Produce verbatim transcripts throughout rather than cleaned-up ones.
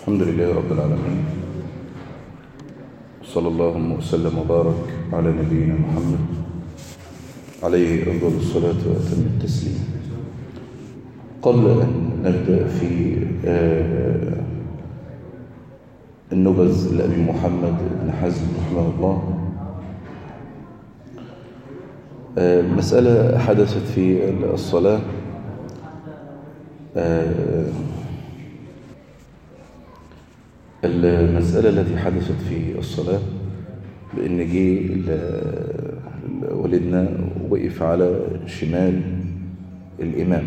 الحمد لله رب العالمين، صلى الله وسلم وبارك على نبينا محمد عليه أفضل الصلاة وأتم التسليم. قبل أن نبدأ في النبذ لأبي محمد بن حزم رحمه الله، مسألة حدثت في الصلاة. المسألة التي حدثت في الصلاة بأن جه والدنا وقف على شمال الإمام.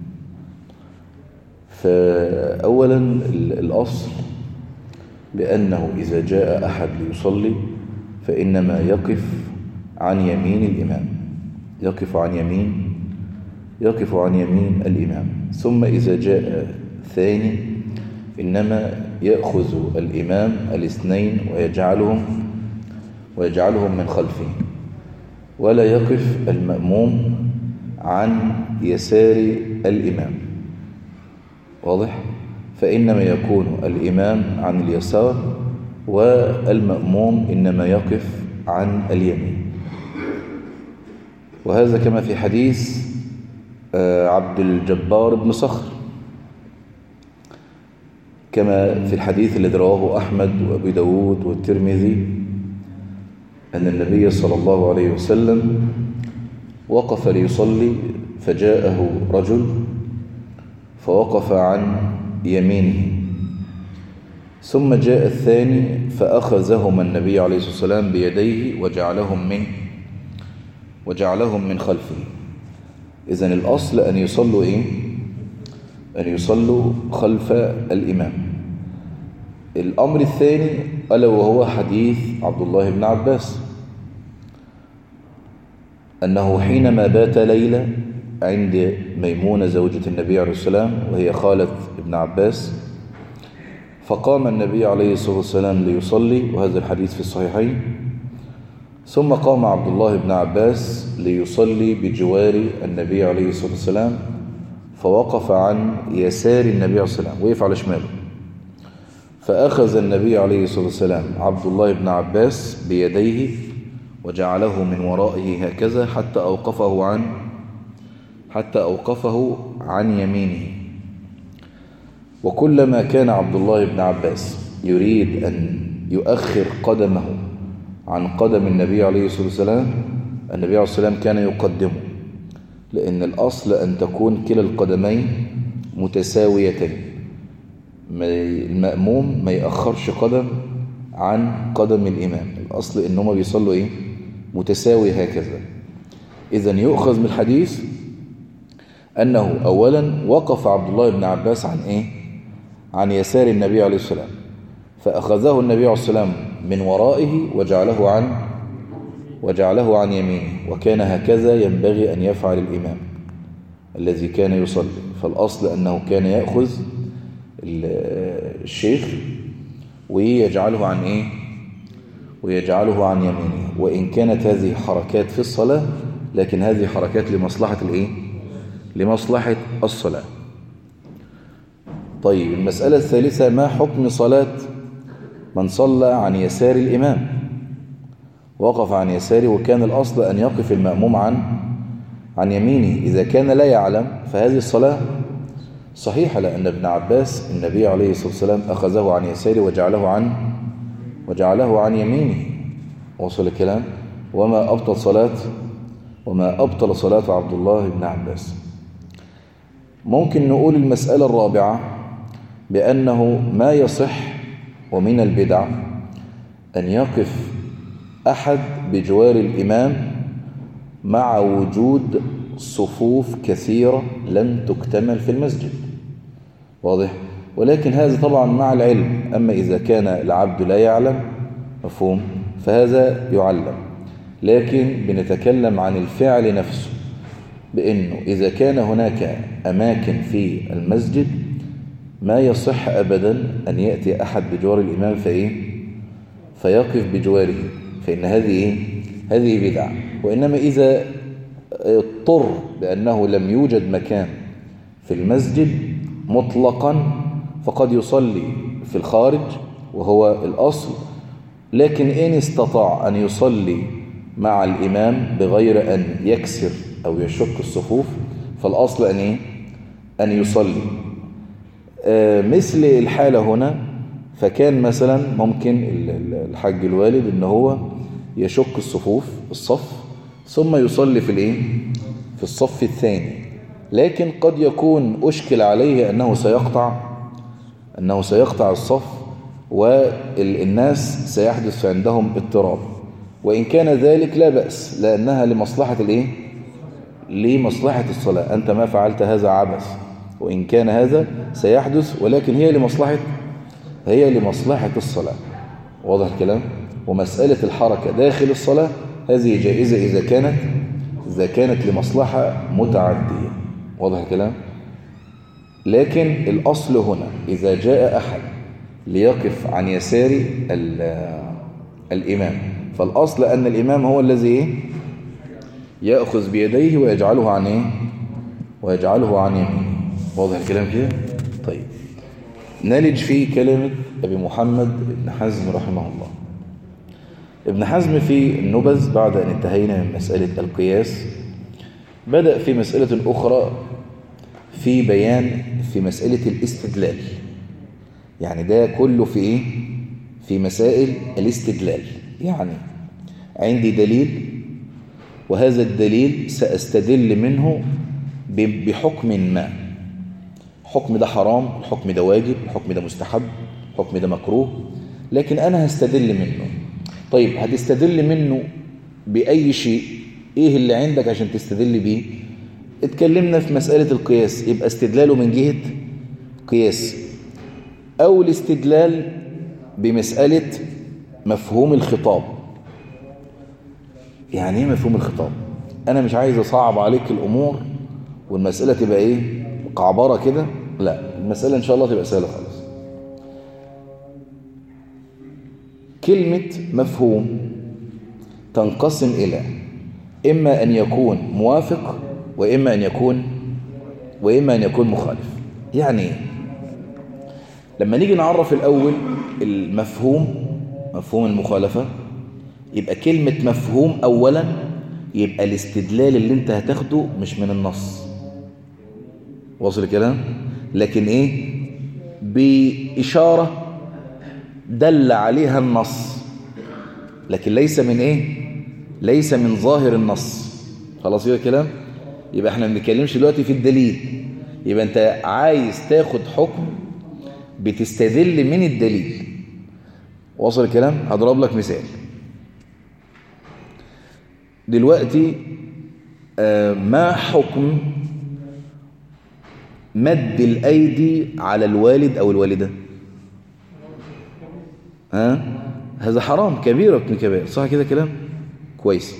فأولا الأصل بأنه إذا جاء أحد ليصلي فإنما يقف عن يمين الإمام، يقف عن يمين يقف عن يمين الإمام. ثم إذا جاء ثاني إنما يأخذ الإمام الاثنين ويجعلهم ويجعلهم من خلفه، ولا يقف المأموم عن يسار الإمام. واضح؟ فإنما يكون الإمام عن اليسار والمأموم إنما يقف عن اليمين. وهذا كما في حديث عبد الجبار بن صخر، كما في الحديث الذي رواه أحمد وأبي داود والترمذي أن النبي صلى الله عليه وسلم وقف ليصلي فجاءه رجل فوقف عن يمينه، ثم جاء الثاني فأخذهما النبي عليه الصلاة والسلام بيديه وجعلهم من وجعلهم من خلفه. إذن الأصل أن يصلوا إيه؟ أن يصلوا خلف الإمام. الأمر الثاني ألا وهو حديث عبد الله بن عباس أنه حينما بات ليلة عند ميمونة زوجة النبي عليه السلام وهي خالة ابن عباس، فقام النبي عليه الصلاة والسلام ليصلي، وهذا الحديث في الصحيحين. ثم قام عبد الله بن عباس ليصلي بجوار النبي عليه الصلاة والسلام، فوقف عن يسار النبي عليه الصلاة والسلام، وقف على شماله. فأخذ النبي عليه الصلاة والسلام عبد الله بن عباس بيديه وجعله من ورائه هكذا حتى أوقفه عن حتى أوقفه عن يمينه. وكلما كان عبد الله بن عباس يريد أن يؤخر قدمه عن قدم النبي عليه الصلاة والسلام، النبي عليه الصلاة والسلام كان يقدمه، لأن الأصل أن تكون كلا القدمين متساويتين. المأموم ما يأخرش قدم عن قدم الإمام، الأصل إنهم بيصلوا إيه؟ متساوي هكذا. إذن يؤخذ من الحديث أنه أولا وقف عبد الله بن عباس عن إيه؟ عن يسار النبي عليه الصلاة والسلام، فأخذه النبي عليه الصلاة والسلام من ورائه وجعله عن وجعله عن يمينه، وكان هكذا ينبغي أن يفعل الإمام الذي كان يصلي. فالأصل أنه كان يأخذ الشيخ ويجعله عن إيه؟ ويجعله عن يمينه. وإن كانت هذه حركات في الصلاة، لكن هذه حركات لمصلحة الإيه؟ لمصلحة الصلاة. طيب، المسألة الثالثة: ما حكم صلاة من صلى عن يسار الإمام؟ وقف عن يساره، وكان الأصل أن يقف المأموم عن عن يمينه. إذا كان لا يعلم فهذه الصلاة صحيحة، لأن ابن عباس النبي عليه الصلاة والسلام أخذه عن يساره وجعله عن وجعله عن يمينه. وصل الكلام؟ وما أبطل صلاة وما أبطل صلاة عبد الله بن عباس. ممكن نقول المسألة الرابعة بأنه ما يصح ومن البدع أن يقف أحد بجوار الإمام مع وجود صفوف كثيرة لن تكتمل في المسجد. واضح؟ ولكن هذا طبعا مع العلم. أما إذا كان العبد لا يعلم، مفهوم، فهذا يعلم. لكن بنتكلم عن الفعل نفسه، بأنه إذا كان هناك أماكن في المسجد ما يصح أبدا أن يأتي أحد بجوار الإمام فإيه؟ فيقف بجواره، فإن هذه هذه بدعة. وإنما إذا اضطر بأنه لم يوجد مكان في المسجد مطلقا، فقد يصلي في الخارج وهو الأصل، لكن إن استطاع أن يصلي مع الإمام بغير أن يكسر أو يشك الصفوف فالأصل أن إيه؟ أن يصلي. آه مثل الحالة هنا، فكان مثلا ممكن الحج الوالد أن هو يشك الصفوف الصف ثم يصلي في الإيه؟ في الصف الثاني، لكن قد يكون أشكل عليه أنه سيقطع أنه سيقطع الصف والناس سيحدث عندهم اضطراب، وإن كان ذلك لا بأس لأنها لمصلحة الإيه؟ لمصلحة الصلاة. أنت ما فعلت هذا عبث، وإن كان هذا سيحدث ولكن هي لمصلحة هي لمصلحة الصلاة. واضح الكلام؟ ومسألة الحركة داخل الصلاة هذه جائزة إذا كانت إذا كانت لمصلحة متعدية. واضح الكلام؟ لكن الأصل هنا إذا جاء أحد ليقف عن يسار الإمام فالأصل أن الإمام هو الذي يأخذ بيديه ويجعله عن إيه؟ ويجعله عن يمينه. واضح الكلام كده؟ طيب نلج في كلمة أبي محمد ابن حزم رحمه الله. ابن حزم في النبذ بعد أن انتهينا من مسألة القياس بدأ في مسألة أخرى في بيان في مسألة الاستدلال. يعني ده كله في إيه؟ في مسائل الاستدلال. يعني عندي دليل وهذا الدليل سأستدل منه بحكم ما، حكم ده حرام، الحكم ده واجب، الحكم ده مستحب، الحكم ده مكروه، لكن أنا هستدل منه. طيب هتستدل منه بأي شيء؟ إيه اللي عندك عشان تستدل بيه؟ اتكلمنا في مسألة القياس، يبقى استدلاله من جهة قياس، أو الاستدلال بمسألة مفهوم الخطاب. يعني ايه مفهوم الخطاب؟ أنا مش عايز أصعب عليك الأمور والمسألة تبقى إيه؟ قعبرة كده، لا، المسألة إن شاء الله تبقى سهلة خالص. كلمة مفهوم تنقسم إلى إما أن يكون موافق وإما أن يكون وإما أن يكون مخالف. يعني إيه؟ لما نيجي نعرف الأول المفهوم، مفهوم المخالفة، يبقى كلمة مفهوم أولا يبقى الاستدلال اللي انت هتاخده مش من النص، واصل الكلام؟ لكن ايه؟ بإشارة دل عليها النص، لكن ليس من ايه؟ ليس من ظاهر النص. خلاص كده الكلام؟ يبقى احنا ما بنتكلمش دلوقتي في الدليل، يبقى انت عايز تاخد حكم بتستدل من الدليل. واصل الكلام؟ هضرب لك مثال دلوقتي. آه ما حكم مد الأيدي على الوالد أو الوالدة؟ ها؟ هذا حرام، كبيرة من كبائر، صح كده كلام؟ كويس.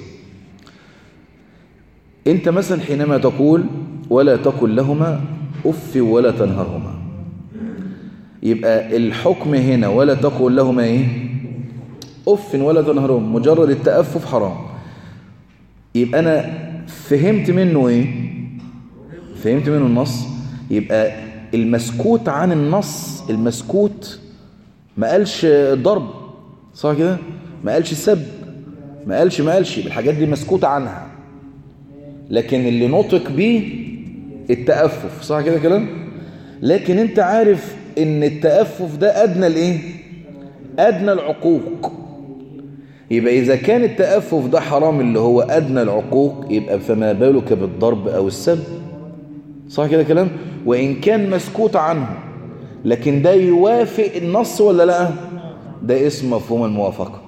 انت مثلا حينما تقول ولا تقل لهما أف ولا تنهرهما، يبقى الحكم هنا ولا تقل لهما ايه؟ أف ولا تنهرهما، مجرد التأفف حرام. يبقى أنا فهمت منه ايه؟ فهمت منه النص. يبقى المسكوت عن النص، المسكوت ما قالش ضرب، صح كده؟ ما قالش سب، ما قالش ما قالش الحاجات دي مسكوت عنها، لكن اللي نطق بيه التأفف، صح كده كلام؟ لكن انت عارف ان التأفف ده ادنى الايه؟ ادنى العقوق. يبقى اذا كان التأفف ده حرام اللي هو ادنى العقوق، يبقى فما بالك بالضرب او السب، صح كده كلام؟ وان كان مسكوت عنه لكن ده يوافق النص ولا لا؟ ده اسم مفهوم الموافقة.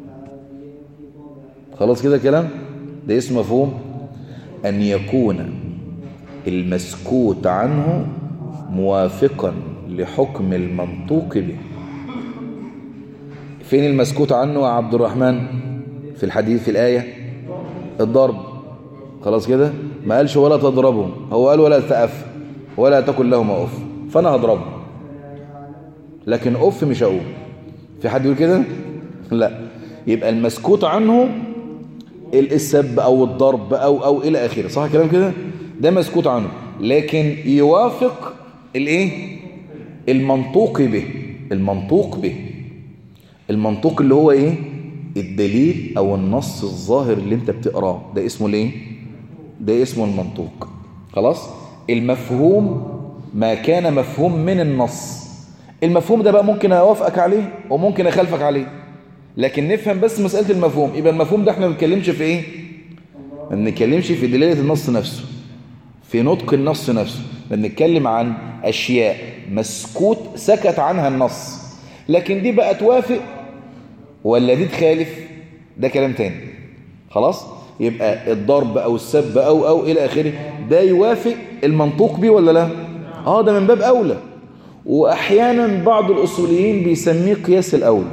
خلاص كده كلام؟ ده اسم مفهوم أن يكون المسكوت عنه موافقا لحكم المنطوق به. فين المسكوت عنه يا عبد الرحمن في الحديث في الآية؟ الضرب. خلاص كده؟ ما قالش ولا تضربهم، هو قال ولا تأف ولا تقل لهما أف، فأنا هضربهم، لكن أف مش هقول. في حد يقول كده؟ لا. يبقى المسكوت عنه السب أو الضرب أو أو إلى آخره، صح كلام كده؟ ده مسكوت عنه، لكن يوافق الإيه؟ المنطوق به. المنطوق به. المنطوق اللي هو ايه؟ الدليل او النص الظاهر اللي انت بتقراه، ده اسمه الايه؟ ده اسمه المنطوق. خلاص. المفهوم ما كان مفهوم من النص. المفهوم ده بقى ممكن اوافقك عليه وممكن اخالفك عليه، لكن نفهم بس مسألة المفهوم. يبقى المفهوم ده احنا ما بنتكلمش في ايه؟ ما بنتكلمش في دلالة النص نفسه، في نطق النص نفسه، بنتكلم عن اشياء مسكوت سكت عنها النص، لكن دي بقى توافق ولا دي تخالف، ده كلام تاني. خلاص. يبقى الضرب او السب او او الى اخره ده يوافق المنطوق به ولا لا؟ اه ده من باب اولى. واحيانا بعض الاصوليين بيسميه قياس الاولى.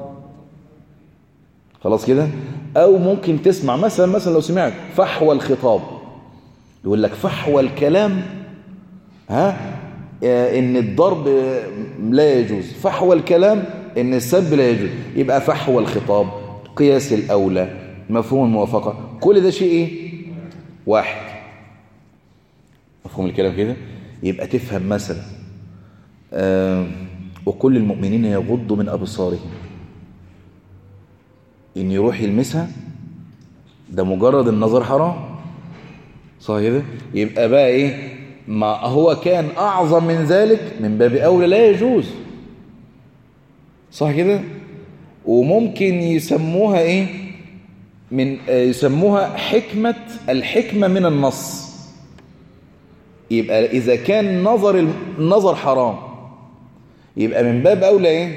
خلاص كده. او ممكن تسمع مثلا مثلا لو سمعت فحوى الخطاب، يقول لك فحوى الكلام ها ان الضرب لا يجوز، فحوى الكلام ان السب لا يجوز. يبقى فحوى الخطاب، قياس الاولى، مفهوم الموافقه، كل ده شيء ايه؟ واحد. مفهوم الكلام كده؟ يبقى تفهم مثلا آه وكل المؤمنين يغضوا من ابصارهم، ان يروح يلمسها ده مجرد النظر حرام، صح كده؟ يبقى بقى ايه؟ ما هو كان اعظم من ذلك من باب اولى لا يجوز، صح كده؟ وممكن يسموها ايه؟ من يسموها حكمة الحكمة من النص. يبقى اذا كان نظر النظر حرام يبقى من باب اولى ايه؟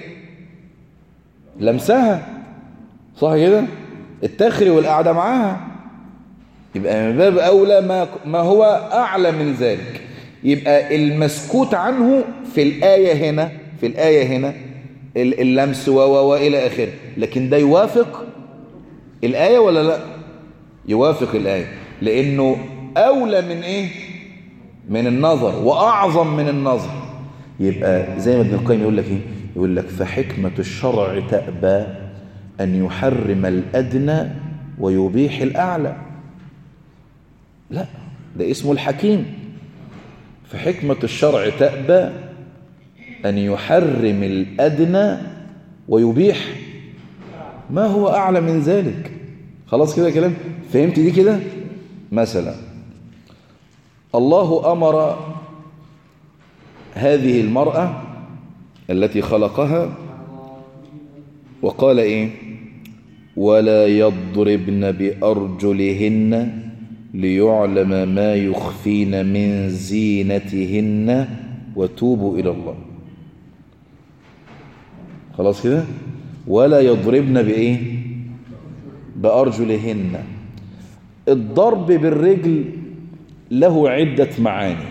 لمسها، صح كده؟ التخري والقعده معاها، يبقى من باب اولى ما ما هو اعلى من ذلك. يبقى المسكوت عنه في الايه هنا، في الايه هنا اللمس و والى اخره، لكن ده يوافق الايه ولا لا؟ يوافق الايه، لانه اولى من ايه؟ من النظر واعظم من النظر. يبقى زي ما ابن القيم يقول لك ايه؟ يقول لك فحكمه الشرع تأبى أن يحرم الأدنى ويبيح الأعلى. لا، ده اسمه الحكيم. فحكمة الشرع تأبى أن يحرم الأدنى ويبيح ما هو أعلى من ذلك. خلاص كده كلام؟ فهمت دي كده؟ مثلا الله أمر هذه المرأة التي خلقها وقال إيه؟ ولا يضربن بأرجلهن ليعلم ما يخفين من زينتهن وتوبوا إلى الله. خلاص كده؟ ولا يضربن بإيه؟ بأرجلهن. الضرب بالرجل له عدة معاني.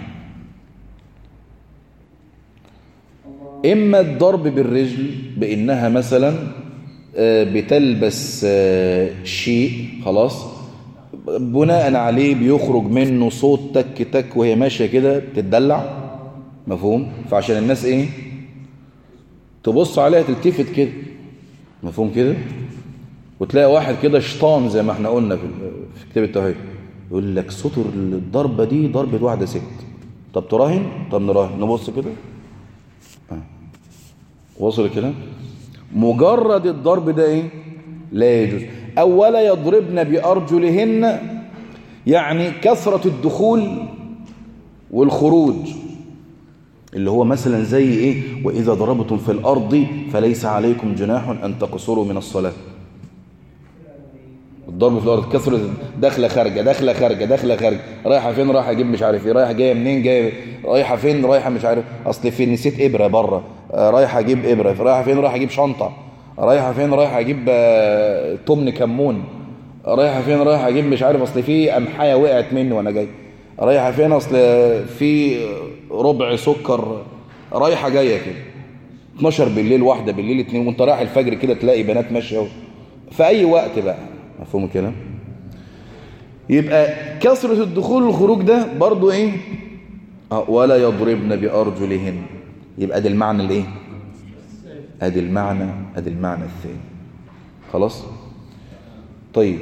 إما الضرب بالرجل بإنها مثلا بتلبس شيء خلاص بناء عليه بيخرج منه صوت تك تك وهي ماشية كده بتدلع، مفهوم؟ فعشان الناس ايه؟ تبص عليها تلتفت كده، مفهوم كده؟ وتلاقي واحد كده شيطان زي ما احنا قلنا في كتاب التوحيد يقول لك صوت الضربة دي ضربة واحدة ست. طب تراهن؟ طب نراهن، نبص كده آه. وصل الكلام؟ مجرد الضرب ده ايه؟ لا يجوز. او ولا يضربن بأرجلهن يعني كثرة الدخول والخروج، اللي هو مثلا زي ايه؟ واذا ضربتم في الارض فليس عليكم جناح ان تقصروا من الصلاة. الضرب في الارض كثرة داخله خارجه داخله خارجه داخله خارجه، رايحه فين؟ رايحه اجيب مش عارف ايه، رايحه جايه منين؟ جايه رايحه فين؟ رايحه مش عارف اصل فين نسيت ابره بره، رايحه اجيب ابره، رايحه فين؟ رايحه اجيب شنطه، رايحه فين؟ رايحه اجيب تمن كمون، رايحه فين؟ رايحه اجيب مش عارف اصل في امحايه وقعت مني وانا جاي، رايحه فين؟ اصل في ربع سكر، رايحه جايه كده اتناشر بالليل، واحده بالليل، اتنين، وانت رايح الفجر كده تلاقي بنات ماشيه في اي وقت بقى، مفهوم الكلام؟ يبقى كثرة الدخول والخروج ده برضو ايه؟ اه ولا يضربن بأرجلهن. يبقى ادي المعنى الايه؟ ادي المعنى ادي المعنى الثاني. خلاص؟ طيب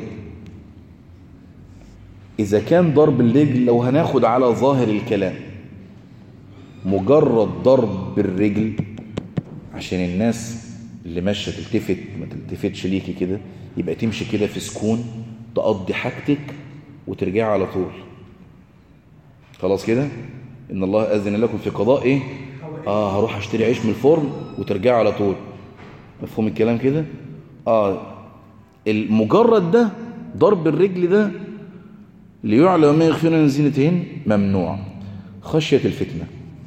اذا كان ضرب الرجل، لو هناخد على ظاهر الكلام مجرد ضرب بالرجل عشان الناس اللي ماشيه تلتفت ما تلتفتش ليكي كده، يبقى تمشي كده في سكون، تقضي حاجتك وترجع على طول. خلاص كده، ان الله اذن لكم في قضاء ايه؟ اه هروح اشتري عيش من الفرن وترجع على طول. مفهوم الكلام كده؟ اه المجرد ده ضرب الرجل ده ليعلم ما يخفون من زينتهن ممنوع خشية الفتنة.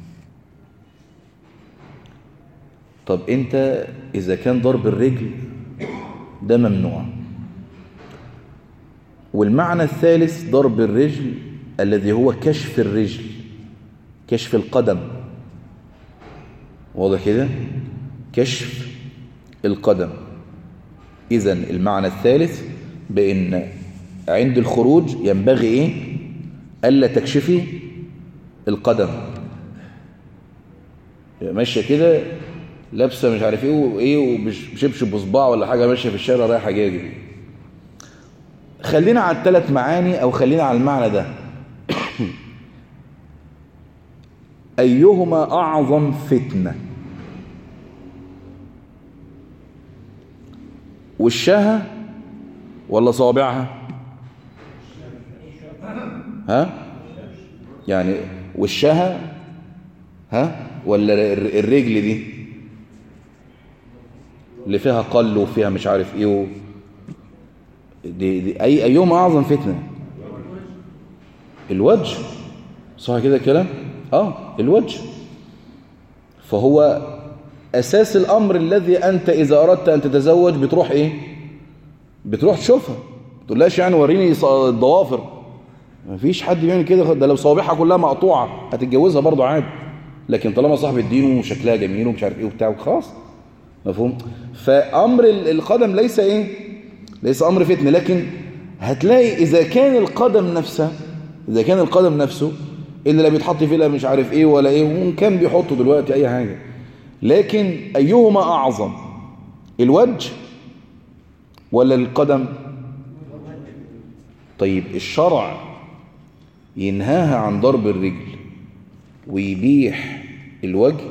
طب انت اذا كان ضرب الرجل ده ممنوع، والمعنى الثالث ضرب الرجل الذي هو كشف الرجل، كشف القدم، واضح كده؟ كشف القدم. إذن المعنى الثالث بأن عند الخروج ينبغي إيه؟ ألا تكشفي القدم. ماشية كده لابسة مش عارف إيه وإيه وبشبشب بصباع ولا حاجة، ماشية في الشارع رايحة جاية. خلينا على الثلاث معاني أو خلينا على المعنى ده. أيهما أعظم فتنة؟ وشها ولا صابعها؟ ها يعني وشها ها ولا الرجل دي اللي فيها قل وفيها مش عارف ايه و... دي, دي اي ايهما اعظم فتنه؟ الوجه، صح كده الكلام؟ اه الوجه. فهو اساس الامر الذي انت اذا اردت ان تتزوج بتروح ايه؟ بتروح تشوفها، ما تقولهاش يعني وريني الضوافر. ما فيش حد بيعمل كده، ده لو صوابعها كلها مقطوعه هتتجوزها برضه عادي، لكن طالما صاحب الدين وشكلها جميل ومش عارف ايه وبتاع خلاص. مفهوم؟ فامر القدم ليس ايه؟ ليس امر فتنه. لكن هتلاقي اذا كان القدم نفسه، اذا كان القدم نفسه اللي لا بيتحط فيه لا مش عارف ايه ولا ايه، وان كان بيحطوا دلوقتي اي حاجه، لكن ايهما اعظم؟ الوجه ولا القدم؟ طيب الشرع ينهاها عن ضرب الرجل ويبيح الوجه،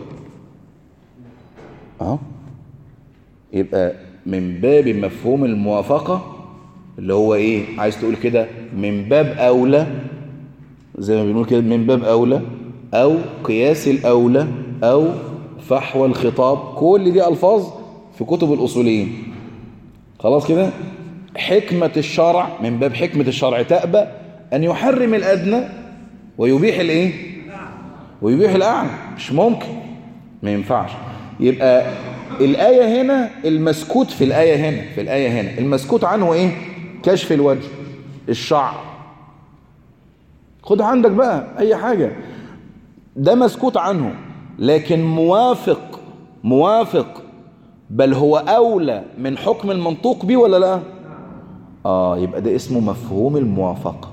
اه يبقى من باب مفهوم الموافقة اللي هو ايه؟ عايز تقول كده من باب اولى، زي ما بنقول كده من باب اولى، او قياس الاولى، او فحوى الخطاب. كل دي الفاظ في كتب الاصوليين. خلاص كده؟ حكمة الشرع، من باب حكمة الشرع تأبى أن يحرم الأدنى ويبيح الإيه؟ ويبيح الأعلى. مش ممكن، ما ينفعش. يبقى الآية هنا المسكوت في الآية هنا في الآية هنا المسكوت عنه إيه؟ كشف الوجه، الشعر. خد عندك بقى أي حاجة، ده مسكوت عنه، لكن موافق موافق بل هو أولى من حكم المنطوق به ولا لا؟ آه يبقى ده اسمه مفهوم الموافقة،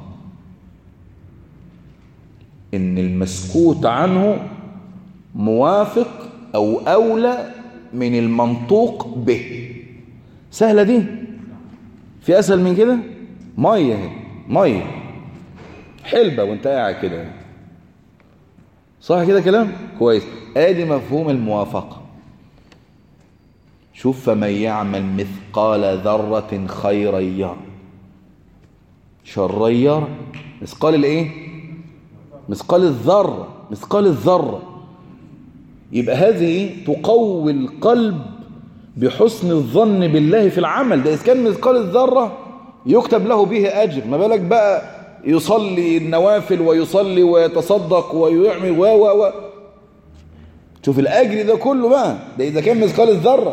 إن المسكوت عنه موافق أو أولى من المنطوق به. سهلة دي؟ في أسهل من كده؟ مية هي مية حلبة وانت قاعد كده، صح كده كلام؟ كويس. آدي مفهوم الموافقة. شوف فمن يعمل مثقال ذرة خيرا يره، شرا يره. مثقال الايه؟ مثقال الذرة، مثقال الذرة. يبقى هذه تقوي القلب بحسن الظن بالله في العمل ده. إذا كان مثقال الذرة يكتب له به أجر، ما بالك بقى يصلي النوافل ويصلي ويتصدق ويعمل و و و شوف الأجر ده كله بقى، ده إذا كان مثقال الذرة.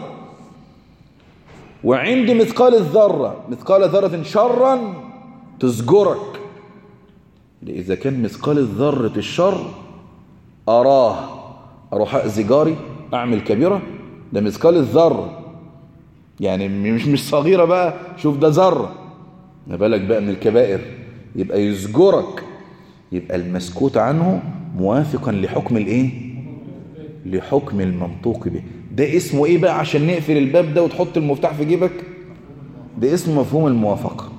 وعند مثقال الذرة، مثقال ذرة شرا تزجرك. إذا كان مثقال الذرة الشر أراه أروح أأذي جاري، أعمل كبيرة، ده مثقال الذرة يعني مش مش صغيرة بقى، شوف ده ذرة، ما بالك بقى من الكبائر، يبقى يزجرك. يبقى المسكوت عنه موافقا لحكم الايه؟ لحكم المنطوق به. ده اسمه ايه بقى عشان نقفل الباب ده وتحط المفتاح في جيبك؟ ده اسمه مفهوم الموافقة.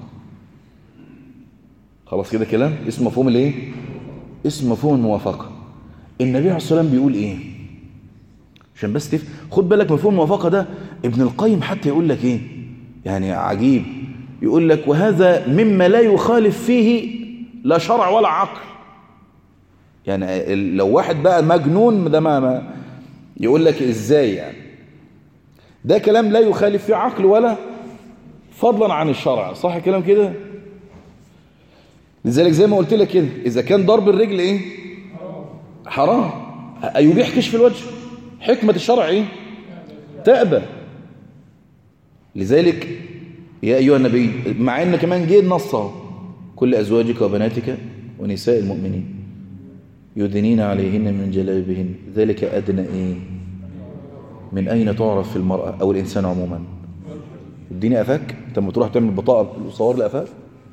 خلاص كده كلام؟ اسمه مفهوم الايه؟ اسمه مفهوم الموافقة. النبي عليه الصلاة والسلام بيقول ايه؟ عشان بس تف... خد بالك مفهوم الموافقة ده ابن القيم حتى يقول لك ايه يعني عجيب، يقول لك وهذا مما لا يخالف فيه لا شرع ولا عقل. يعني لو واحد بقى مجنون ده ما, ما يقول لك ازاي يعني، ده كلام لا يخالف فيه عقل ولا فضلا عن الشرع، صح كلام كده؟ لذلك زي ما قلت لك كده، اذا كان ضرب الرجل ايه حرام يبيح كشف الوجه، حكمة الشرع ايه تأبى. لذلك يا ايها النبي، مع ان كمان جه النص اهو، كل ازواجك وبناتك ونساء المؤمنين يدنين عليهن من جلابيبهن ذلك ادنى ايه من اين تعرف في المرأة او الانسان عموما. اديني قفاك انت لما تروح تعمل بطاقة وصور لي قفاك،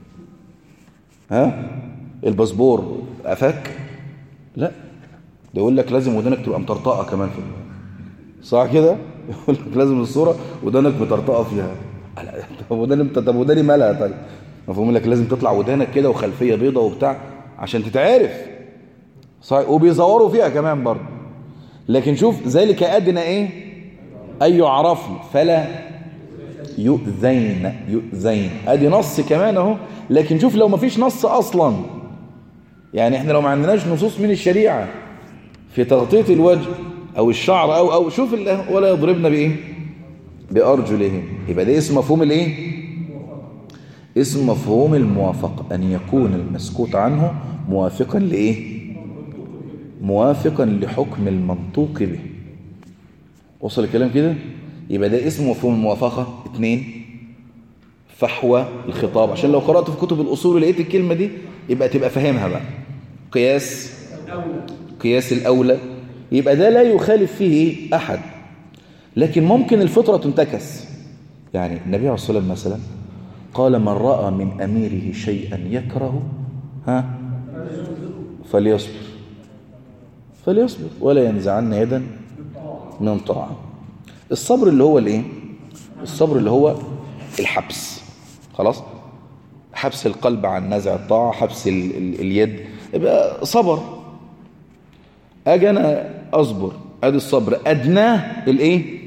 ها الباسبور قفاك، لا ده يقول لك لازم ودانك تبقى مطرطقه كمان في صح كده، يقول لك لازم الصوره ودانك مطرطقه فيها. طب وداني انت طب وداني مالها طيب؟ مفهوم لك لازم تطلع ودانك كده وخلفيه بيضه وبتاع عشان تتعرف صح، وبيزوروا فيها كمان برضه. لكن شوف ذلك ادنى ايه اي يعرفن فلا يؤذين، يؤذين ادي نص كمان اهو. لكن شوف لو ما فيش نص اصلا، يعني احنا لو ما عندناش نصوص من الشريعه في تغطيه الوجه او الشعر او او شوف ولا يضربن بايه بارجلهم، يبقى ده اسم مفهوم الايه اسم مفهوم الموافقه، ان يكون المسكوت عنه موافقا لايه موافقا لحكم المنطوق به. وصل الكلام كده؟ يبقى ده اسم مفهوم الموافقه. اثنين فحوى الخطاب، عشان لو قرأت في كتب الأصول ولقيت الكلمة دي يبقى تبقى فاهمها بقى. قياس قياس الأولى، يبقى ده لا يخالف فيه أحد، لكن ممكن الفطرة تنتكس. يعني النبي عليه الصلاة والسلام مثلا قال من رأى من أميره شيئا يكره ها فليصبر فليصبر ولا ينزعن يدا من طاعة. الصبر اللي هو الايه الصبر اللي هو الحبس، خلاص، حبس القلب عن نزع الطاعة، حبس ال ال اليد، يبقى صبر. اجي انا اصبر، ادي الصبر ادناه الايه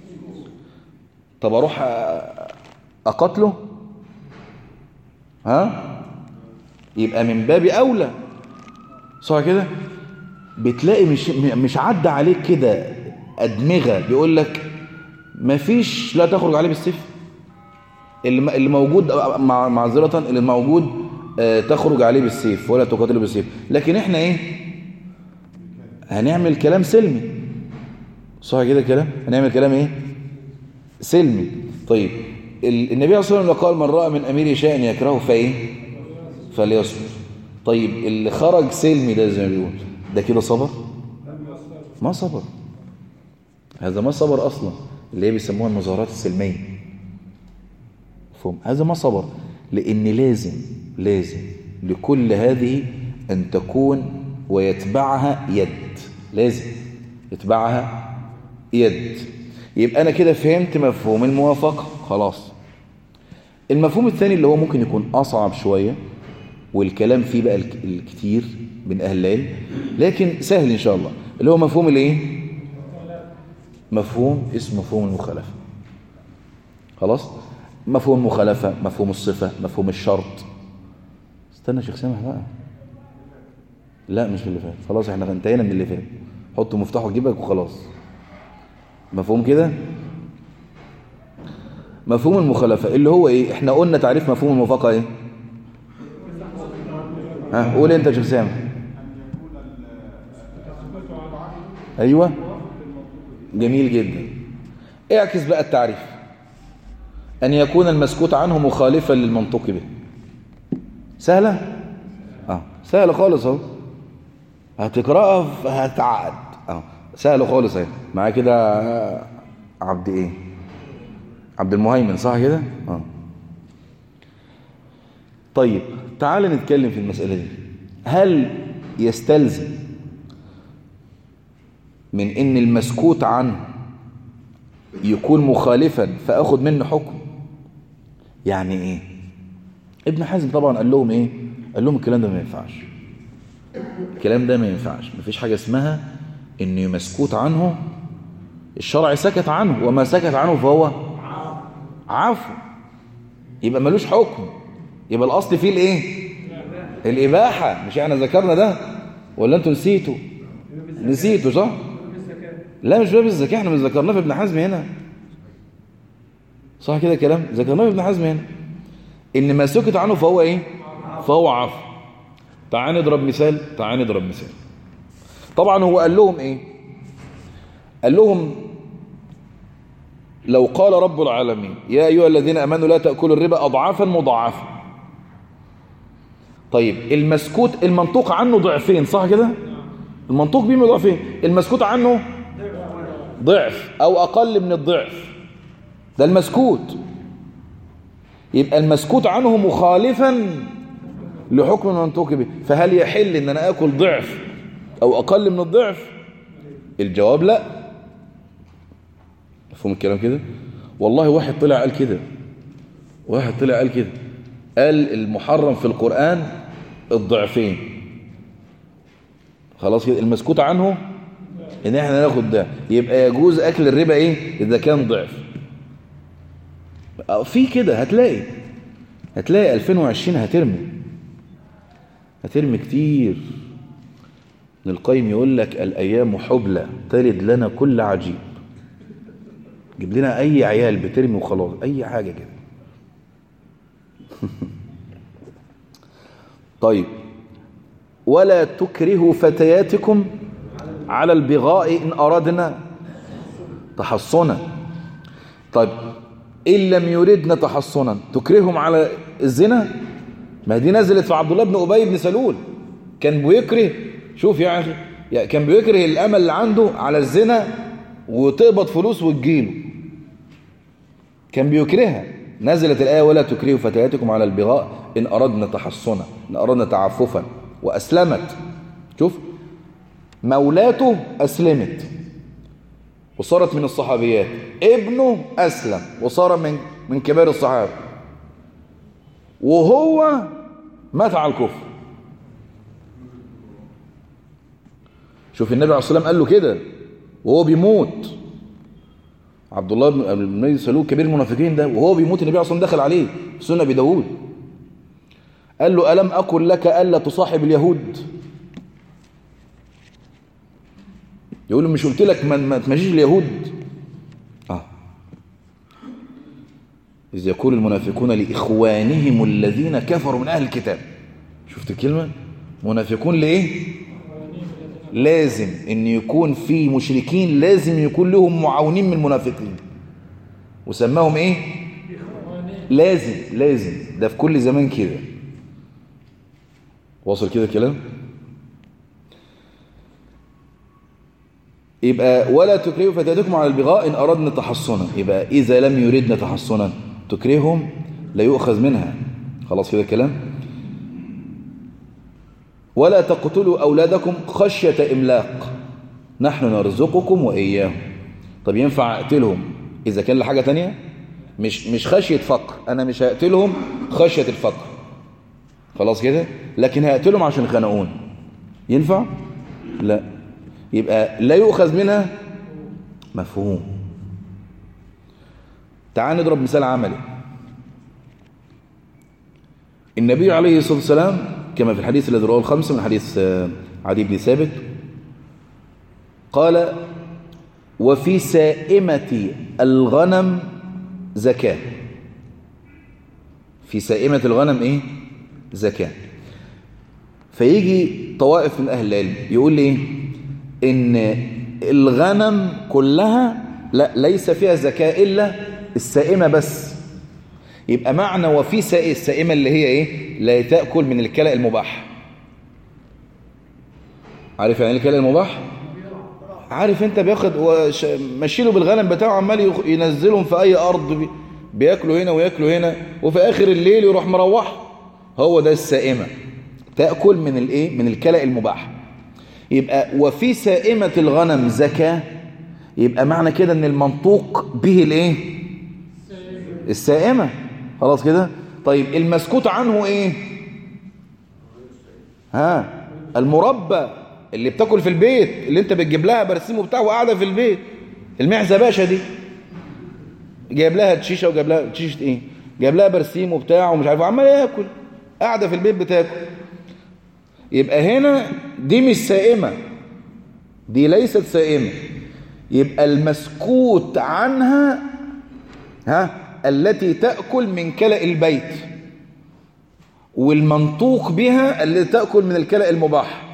طب اروح اقتله ها يبقى من باب اولى صح كده. بتلاقي مش مش عدى عليك كده ادمغه بيقول لك مفيش لا تخرج عليه بالسيف، اللي موجود مع معذرة اللي موجود آه تخرج عليه بالسيف ولا تقاتله بالسيف. لكن احنا ايه هنعمل كلام سلمي صح كده، كلام هنعمل كلام ايه سلمي. طيب النبي صلى الله عليه وسلم قال من رأى من اميره شيئا يكرهه فايه فليصبر. طيب اللي خرج سلمي ده زي ما بيقول ده كده صبر؟ ما صبر، هذا ما صبر اصلا، اللي هي بيسموها المظاهرات السلميه. هذا ما صبر، لأن لازم لازم لكل هذه أن تكون ويتبعها يد، لازم يتبعها يد. يبقى أنا كده فهمت مفهوم الموافقة خلاص. المفهوم الثاني اللي هو ممكن يكون أصعب شوية والكلام فيه بقى الكتير من أهل العلم، لكن سهل إن شاء الله، اللي هو مفهوم الإيه مفهوم اسم مفهوم المخالفة. خلاص، مفهوم المخالفة، مفهوم الصفة، مفهوم الشرط. استنى يا شيخ سامح بقى، لا مش اللي فات، خلاص احنا انتهينا من اللي فات، حط مفتاحه في جيبك وخلاص. مفهوم كده مفهوم المخالفة اللي هو ايه؟ احنا قلنا تعريف مفهوم الموافقة ايه؟ ها قول انت يا شيخ سامح. ايوه جميل جدا. اعكس بقى التعريف، أن يكون المسكوت عنه مخالفا للمنطوق به. سهلة؟ آه سهلة خالص اهو، هتقرأها هتعقد. اه سهلة خالص اهي معايا كده. عبد ايه عبد المهيمن صح كده. اه طيب تعال نتكلم في المسألة دي. هل يستلزم من ان المسكوت عنه يكون مخالفا فاخد منه حكم؟ يعني ايه؟ ابن حزم طبعا قال لهم ايه؟ قال لهم الكلام ده ما ينفعش، الكلام ده ما ينفعش، مفيش حاجة اسمها انه مسكوت عنه الشرع سكت عنه، وما سكت عنه فهو عفو، يبقى ملوش حكم، يبقى الأصل فيه الايه؟ الإباحة. مش احنا ذكرنا ده ولا انتوا نسيتوا؟ نسيتوا صح؟ لا مش باب الزكاة، احنا مش ذكرناه في ابن حزم هنا، صح كده كلام؟ ذكرناه في ابن حزم هنا ان ما سكت عنه فهو ايه؟ فهو عفو. تعال نضرب مثال، تعال نضرب مثال. طبعا هو قال لهم ايه؟ قال لهم لو قال رب العالمين يا ايها الذين امنوا لا تاكلوا الربا اضعافا مضاعفه. طيب المسكوت المنطوق عنه ضعفين، صح كده؟ المنطوق بيه ضعفين، المسكوت عنه ضعف او اقل من الضعف، ده المسكوت. يبقى المسكوت عنه مخالفا لحكم المنطوق به، فهل يحل ان انا اكل ضعف او اقل من الضعف؟ الجواب لا. مفهوم الكلام كده؟ والله واحد طلع قال كده، واحد طلع قال كده، قال المحرم في القرآن الضعفين، خلاص كده المسكوت عنه ان احنا ناخد ده، يبقى يجوز اكل الربا ايه اذا كان ضعف. في كده هتلاقي هتلاقي ألفين وعشرين هترمي هترمي كتير. ابن القيم يقول لك الايام حبلى تلد لنا كل عجيب. جيب لنا اي عيال بترمي وخلاص، اي حاجه كده. طيب ولا تكرهوا فتياتكم على البغاء ان اردنا تحصنا. طيب ان لم يردنا تحصنا تكرههم على الزنا؟ ما دي نزلت في عبد الله بن ابي بن سلول، كان بيكره، شوف يا اخي، يعني كان بيكره الامل اللي عنده على الزنا وتقبض فلوس وتجيله، كان بيكرهها. نزلت الآية ولا تكرهوا فتياتكم على البغاء إن أردنا تحصنا، إن أردنا تعففا، وأسلمت. شوف مولاته أسلمت وصارت من الصحابيات، ابنه أسلم وصار من من كبار الصحابة، وهو مات على الكفر. شوف النبي عليه الصلاة والسلام قال له كده وهو بيموت، عبد الله بن ابي سلول كبير المنافقين ده، وهو بيموت النبي عليه الصلاة والسلام دخل عليه في سنة ابي داود قال له ألم أقل لك ألا تصاحب اليهود؟ يقول له مش قلت لك ما تمشيش اليهود؟ اه إذ يقول المنافقون لإخوانهم الذين كفروا من أهل الكتاب. شفت الكلمة؟ منافقون لإيه؟ لازم ان يكون في مشركين لازم يكون لهم معاونين من المنافقين، وسماهم ايه؟ لازم لازم ده في كل زمان كده. واصل كده الكلام؟ يبقى ولا تكرهوا فتياتكم على البغاء ان اردنا تحصنا، يبقى اذا لم يردنا تحصنا تكرههم لا يؤخذ منها. خلاص كده الكلام؟ ولا تقتلوا أولادكم خشية إملاق نحن نرزقكم وإياهم. طب ينفع أقتلهم إذا كان لحاجة تانية؟ مش مش خشية فقر، أنا مش هقتلهم خشية الفقر، خلاص كده، لكن هقتلهم عشان خنقون، ينفع؟ لا، يبقى لا يؤخذ منها. مفهوم. تعال نضرب مثال عملي. النبي عليه الصلاة والسلام كما في الحديث الذي رواه الخمسة من حديث عدي بن ثابت قال وفي سائمة الغنم زكاة. في سائمة الغنم ايه؟ زكاة. فيجي طوائف من أهل العلم يقول لي إن الغنم كلها لا ليس فيها زكاة إلا السائمة بس. يبقى معنى وفي سائمة، السائمة اللي هي ايه؟ لا تأكل من الكلأ المباح. عارف يعني الكلأ المباح؟ عارف انت بياخد مشيله بالغنم بتاعه عمال ينزلهم في اي ارض، بياكلوا هنا وياكلوا هنا، وفي اخر الليل يروح مروح. هو ده السائمة، تأكل من الايه؟ من الكلأ المباح. يبقى وفي سائمة الغنم زكاة، يبقى معنى كده ان المنطوق به الايه؟ السائمة. خلاص كده. طيب المسكوت عنه ايه؟ ها المربى اللي بتاكل في البيت، اللي انت بتجيب لها برسيم وبتاع وقاعده في البيت، المعزة باشا دي جايب لها تشيشة وجايب لها تشيشة ايه، جايب لها برسيم وبتاع ومش عارف، عمال ياكل، قاعدة في البيت بتاكل. يبقى هنا دي مش سائمة، دي ليست سائمة. يبقى المسكوت عنها ها التي تأكل من كلأ البيت، والمنطوق بها التي تأكل من الكلأ المباح.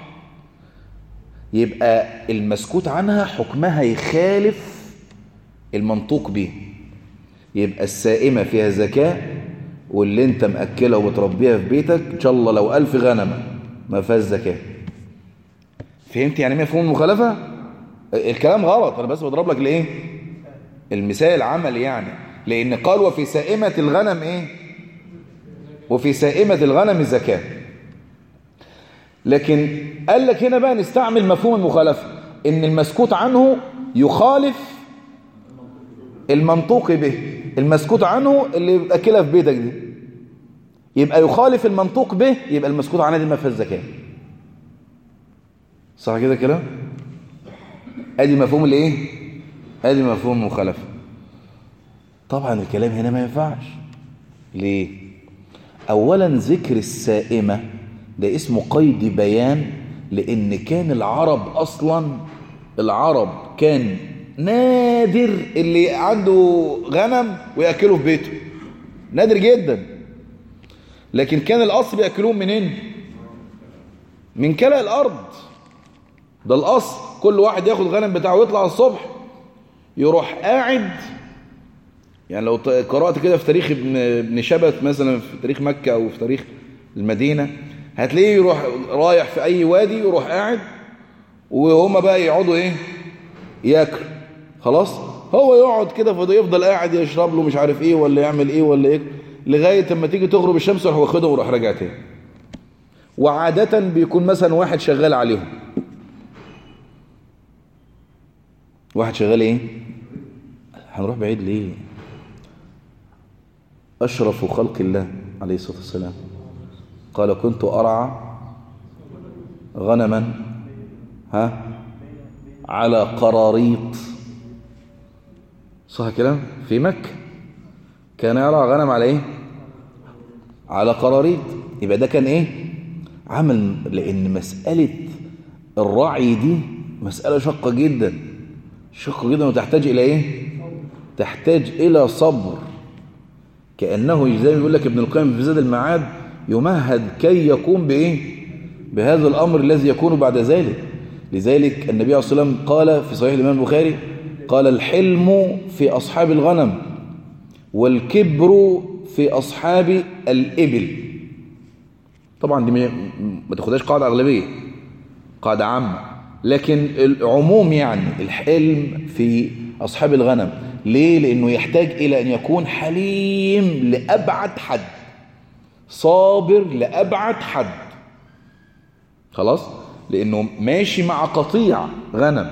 يبقى المسكوت عنها حكمها يخالف المنطوق به. يبقى السائمة فيها زكاة، واللي انت مأكلها وبتربيها في بيتك ان شاء الله لو ألف غنمة ما فيهاش زكاة. فهمت يعني مفهوم المخالفة؟ الكلام غلط، انا بس بضرب لك الايه المثال عملي يعني. لان قال وفي سائمة الغنم ايه، وفي سائمة الغنم الزكاة. لكن قال لك هنا بقى نستعمل مفهوم المخالفة، ان المسكوت عنه يخالف المنطوق به. المسكوت عنه اللي بتأكلها في بيتك دي يبقى يخالف المنطوق به، يبقى المسكوت عنها دي ما فيهاش زكاة. صح كده كلام؟ ادي مفهوم الايه، ادي مفهوم المخالفة. طبعا الكلام هنا ما ينفعش. ليه؟ اولا ذكر السائمة ده اسمه قيد بيان، لان كان العرب اصلا العرب كان نادر اللي عنده غنم ويأكله في بيته، نادر جدا. لكن كان الاصل بيأكلوه منين؟ من كلأ الارض. ده الاصل، كل واحد ياخد غنم بتاعه ويطلع الصبح يروح قاعد. يعني لو قرأت كده في تاريخ ابن ابن شبت مثلا، في تاريخ مكة او في تاريخ المدينة، هتلاقيه يروح رايح في اي وادي يروح قاعد، وهما بقى يقعدوا ايه ياكل. خلاص هو يقعد كده فده يفضل قاعد يشرب له مش عارف ايه ولا يعمل ايه ولا ايه لغاية اما تيجي تغرب الشمس يروح واخدهم ويروح راجع تاني. وعادة بيكون مثلا واحد شغال عليهم، واحد شغال ايه، هنروح بعيد ليه؟ أشرف خلق الله عليه الصلاة والسلام قال كنت أرعى غنما ها على قراريط. صح كلام؟ في مكة كان يرعى غنم على ايه؟ على قراريط. يبقى ده كان ايه؟ عمل. لأن مسألة الرعي دي مسألة شقة جدا، شقة جدا، وتحتاج إلى ايه؟ تحتاج إلى صبر. كأنه زي ما بيقول لك ابن القيم في زاد المعاد يمهد كي يقوم بإيه؟ بهذا الأمر الذي يكون بعد ذلك. لذلك النبي عليه الصلاة والسلام قال في صحيح الإمام البخاري قال الحلم في أصحاب الغنم والكبر في أصحاب الإبل. طبعا دي ما تاخدهاش قاعدة أغلبية، قاعدة عامة، لكن العموم يعني الحلم في أصحاب الغنم. ليه؟ لأنه يحتاج إلى أن يكون حليم لأبعد حد، صابر لأبعد حد. خلاص؟ لأنه ماشي مع قطيع غنم،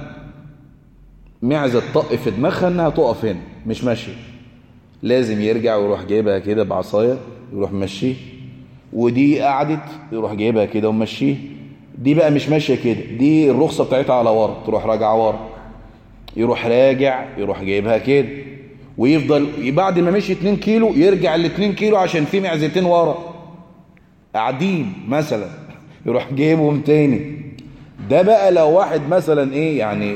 معزة تطق في دماغها أنها تقف هنا، مش ماشي، لازم يرجع ويروح جايبها كده بعصاية يروح مشيه، ودي قعدت يروح جايبها كده ومشيه، دي بقى مش ماشية كده، دي الرخصة بتاعتها على ورا تروح راجع ورا، يروح راجع يروح جايبها كده، ويفضل بعد ما مشي اتنين كيلو يرجع الاتنين كيلو عشان في معزتين ورا قاعدين مثلا يروح جايبهم تاني. ده بقى لو واحد مثلا ايه يعني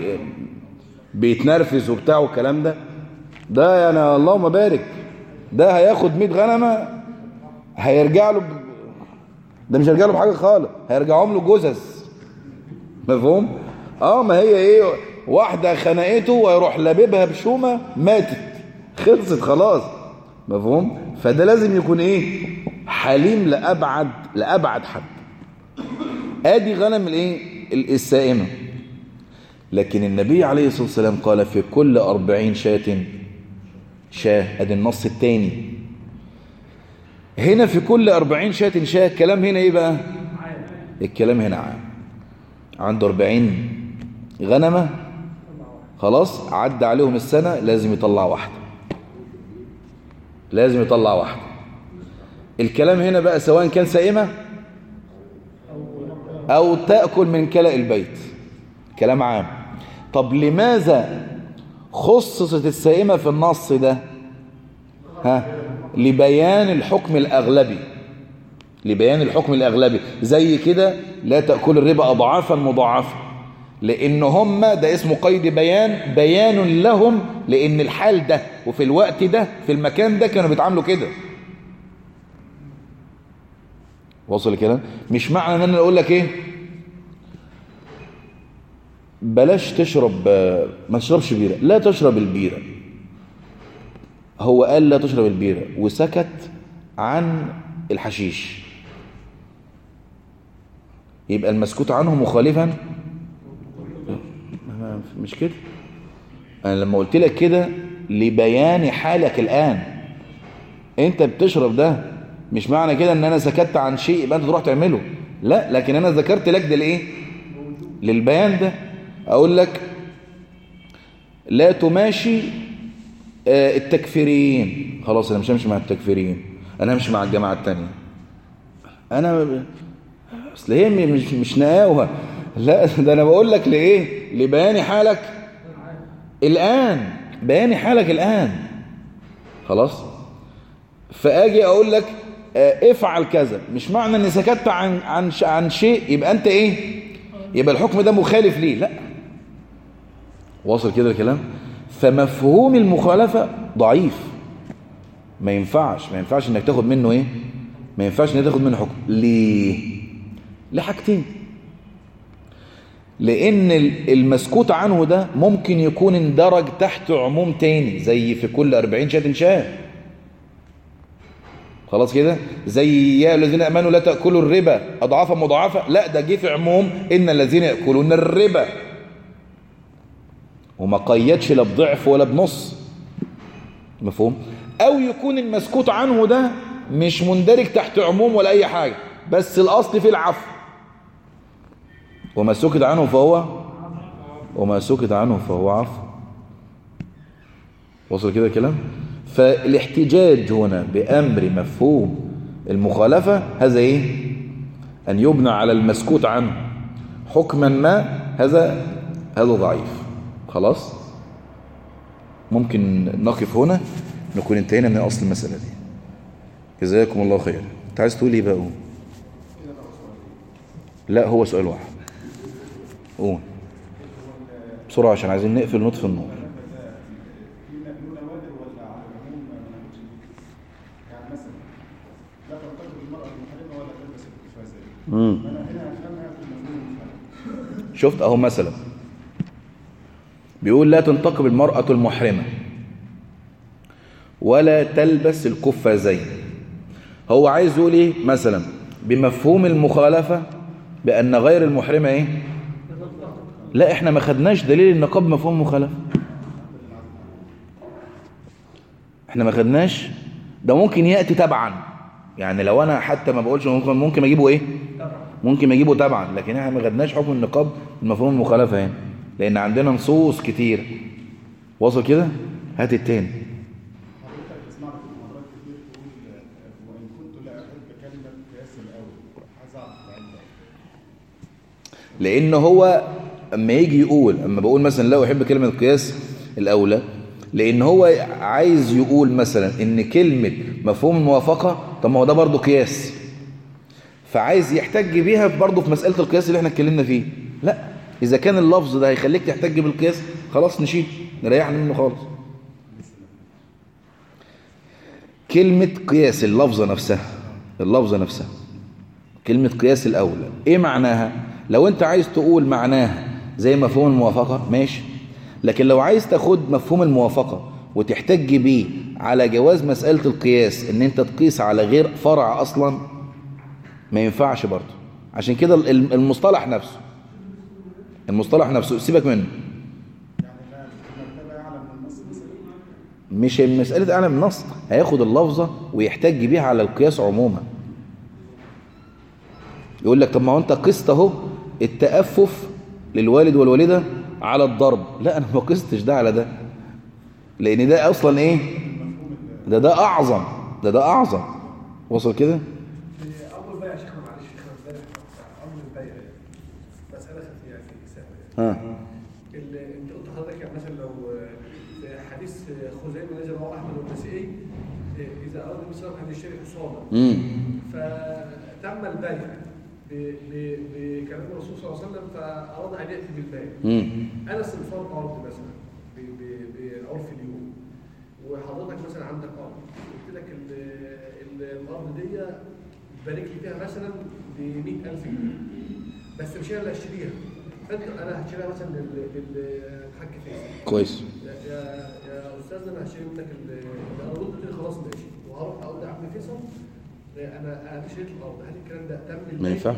بيتنرفز وبتاع والكلام ده، ده يعني اللهم بارك، ده هياخد مية غنمة هيرجع له ب... ده مش هيرجع له بحاجة خالص، هيرجعهم له جثث. مفهوم؟ اه ما هي ايه، واحدة خنقته ويروح لبيبها بشومة ماتت خلصت خلاص. مفهوم؟ فده لازم يكون ايه، حليم لأبعد لأبعد حد. ادي غنم الايه السائمة. لكن النبي عليه الصلاة والسلام قال في كل أربعين شاة شاه. ادي النص الثاني هنا، في كل أربعين شاة شاه. الكلام هنا ايه بقى؟ الكلام هنا عام، عنده أربعين غنمة خلاص عدى عليهم السنة، لازم يطلع واحدة، لازم يطلع واحدة. الكلام هنا بقى سواء كان سائمة أو تأكل من كلأ البيت، كلام عام. طب لماذا خصصت السائمة في النص ده ها لبيان الحكم الأغلبي، لبيان الحكم الأغلبي. زي كده لا تأكل الربا أضعافا مضاعفة، لأن هم ده اسمه قيد بيان، بيان لهم لأن الحال ده وفي الوقت ده في المكان ده كانوا بيتعاملوا كده. وصل الكلام؟ مش معنى ان انا اقول لك ايه بلاش تشرب، ما تشربش بيرة، لا تشرب البيرة. هو قال لا تشرب البيرة وسكت عن الحشيش، يبقى المسكوت عنه مخالفا؟ مش كده. انا لما قلت لك كده لبيان حالك الآن، انت بتشرب ده، مش معنى كده ان انا سكت عن شيء يبقى انت تروح تعمله، لا، لكن انا ذكرت لك ده لايه؟ للبيان ده. اقول لك لا تماشي التكفيريين، خلاص انا مش همشي مع التكفيريين، انا همشي مع الجماعه الثانيه. انا اصل هي مش مش نقاوها، لا ده انا بقول لك لايه؟ لبيان حالك الان، بيان حالك الان. خلاص. فاجي اقول لك افعل كذا، مش معنى اني سكت عن عن عن شيء يبقى انت ايه؟ يبقى الحكم ده مخالف ليه، لا. واصل كده الكلام؟ فمفهوم المخالفة ضعيف، ما ينفعش ما ينفعش انك تاخد منه ايه؟ ما ينفعش انك تاخد منه حكم. ليه؟ لحاجتين. لان المسكوت عنه ده ممكن يكون اندرج تحت عموم تاني، زي في كل أربعين شاة شاه. خلاص كده؟ زي يا الذين امنوا لا تاكلوا الربا اضعافا مضاعفه، لا ده جه في عموم ان الذين ياكلون الربا، وما قيدش لا بضعف ولا بنص. مفهوم؟ او يكون المسكوت عنه ده مش مندرج تحت عموم ولا اي حاجه، بس الاصل في العفو، وما سكت عنه فهو وما سكت عنه فهو عفو. وصل كده الكلام؟ فالاحتجاج هنا بأمر مفهوم المخالفة هذا ايه؟ أن يبنى على المسكوت عنه حكما ما، هذا هذا ضعيف. خلاص؟ ممكن نقف هنا، نكون انتهينا من أصل المسألة دي. جزاكم الله خير. انت عايز تقول ايه بقى؟ قول. لا هو سؤال واحد. قول بسرعة عشان عايزين نقفل نطفي النور. امم شفت اهو مثلا بيقول لا تنتقب المرأة المحرمة ولا تلبس القفازين. هو عايز يقول ايه مثلا بمفهوم المخالفة بأن غير المحرمة ايه؟ لا احنا ما خدناش دليل النقاب مفهوم مخالفة، احنا ما خدناش ده. ممكن يأتي تبعا، يعني لو انا حتى ما بقولش ممكن ممكن اجيبه ايه؟ ممكن اجيبه تبعا، لكن احنا ما خدناش حكم النقاب المفهوم المخالفة هنا، لان عندنا نصوص كتير. وصل كده؟ هات التاني. لان هو اما يجي يقول، اما بقول مثلا لا احب كلمة القياس الاولى، لان هو عايز يقول مثلا ان كلمة مفهوم الموافقة، طب ما هو ده برضه قياس، فعايز يحتج بيها برضه في مسألة القياس اللي احنا اتكلمنا فيه. لا، اذا كان اللفظ ده هيخليك تحتج بالقياس خلاص نشيل، نريحنا منه خالص. كلمة قياس، اللفظة نفسها، اللفظة نفسها كلمة قياس الأولى ايه معناها؟ لو انت عايز تقول معناها زي مفهوم الموافقة ماشي، لكن لو عايز تاخد مفهوم الموافقة وتحتج بيه على جواز مسألة القياس ان انت تقيس على غير فرع اصلا، ما ينفعش برضه. عشان كده المصطلح نفسه المصطلح نفسه سيبك منه، مش مسألة أعلى من النص، هياخد اللفظة ويحتج بيها على القياس عموما. يقول لك طب ما هو انت قست اهو التأفف للوالد والوالدة على الضرب، لا انا ما قستش ده على ده، لان ده اصلا ايه؟ ده ده اعظم، ده ده اعظم. وصل كده؟ اول بيع يا شيخ، معلش يا شيخ امبارح اول البيع مساله خفيفه يعني سهله. ها اللي انت قلت لحضرتك يعني مثلا لو حديث خزيمة الذي رواه أحمد والنسائي إذا أراد النبي صلى الله عليه وسلم أن يشتري حصانا فتم البيع بكلام الرسول صلى الله عليه وسلم فأراد أن يأتي بالبيع. أنا صنفان أرض مثلا بعرف اليوم وحضرتك مثلا عندك أرض قلت لك الأرض دي بارك لي فيها مثلا ب مئة ألف جنيه بس مش انا اللي هشتريها فانت انا هشتريها مثلا للحاج فيصل. كويس. يا يا استاذ انا هشتري منك الارض قلت لي خلاص ماشي وهروح اقول لعم فيصل انا انا شريت الارض هل الكلام ده تم؟ ما ينفعش.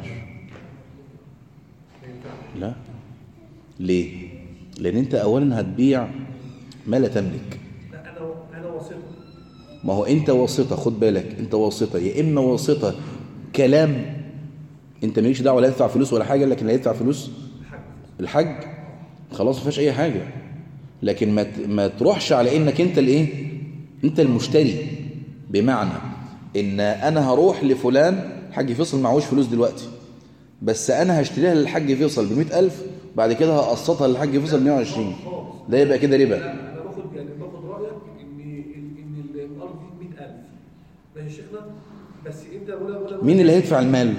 ما ينفعش. لا. ليه؟ لان انت اولا هتبيع ما لا تملك. لا انا انا واسطه. ما هو انت واسطه، خد بالك انت واسطه، يا اما واسطه كلام انت مالكش دعوه لا تدفع فلوس ولا حاجه، لكن لا يدفع فلوس الحج خلاص ما فيهاش اي حاجه، لكن ما ما تروحش على انك انت الايه انت المشتري، بمعنى ان انا هروح لفلان الحاج فيصل معهوش فلوس دلوقتي بس انا هشتريها للحاج فيصل ب مئة ألف بعد كده هقسطها للحاج فيصل ب مئة وعشرين، ده يبقى كده ربا. انا باخد يعني باخد رايك ان ان الارض دي مئة ألف ماشي يا شيخنا بس انت ولا ولا مين اللي هيدفع المال؟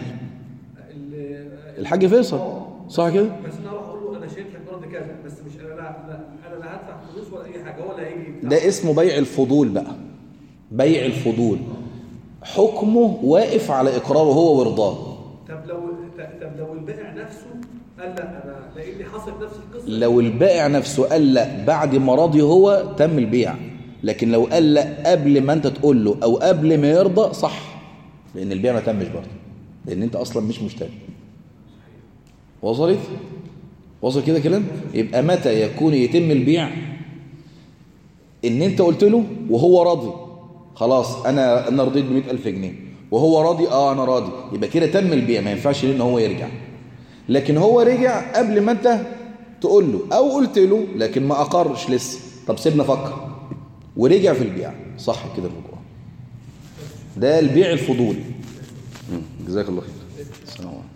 الحاج فيصل صح كده؟ بس انا اروح اقول له انا شايف لك الارض كذا بس مش انا لا انا لا هدفع فلوس ولا اي حاجه هو اللي هيجي يدفع. ده اسمه بيع الفضول بقى. بيع الفضول حكمه واقف على اقراره هو ورضاه. طب لو طب لو البائع نفسه قال لا انا لاني حصل نفس القصه، لو البائع نفسه قال لا بعد ما راضي هو تم البيع، لكن لو قال لا قبل ما انت تقول له او قبل ما يرضى صح، لان البيع ما تمش برضه لان انت اصلا مش مشتري. وصلت؟ وصل كده كلام؟ يبقى متى يكون يتم البيع؟ ان انت قلت له وهو راضي خلاص انا انا رضيت ب مئة ألف جنيه وهو راضي اه انا راضي، يبقى كده تم البيع ما ينفعش لان هو يرجع. لكن هو رجع قبل ما انت تقول له او قلت له لكن ما اقرش لسه، طب سيبنا فكر ورجع في البيع صح كده الرجوع. ده البيع الفضولي. جزاك الله خير. السلام عليكم.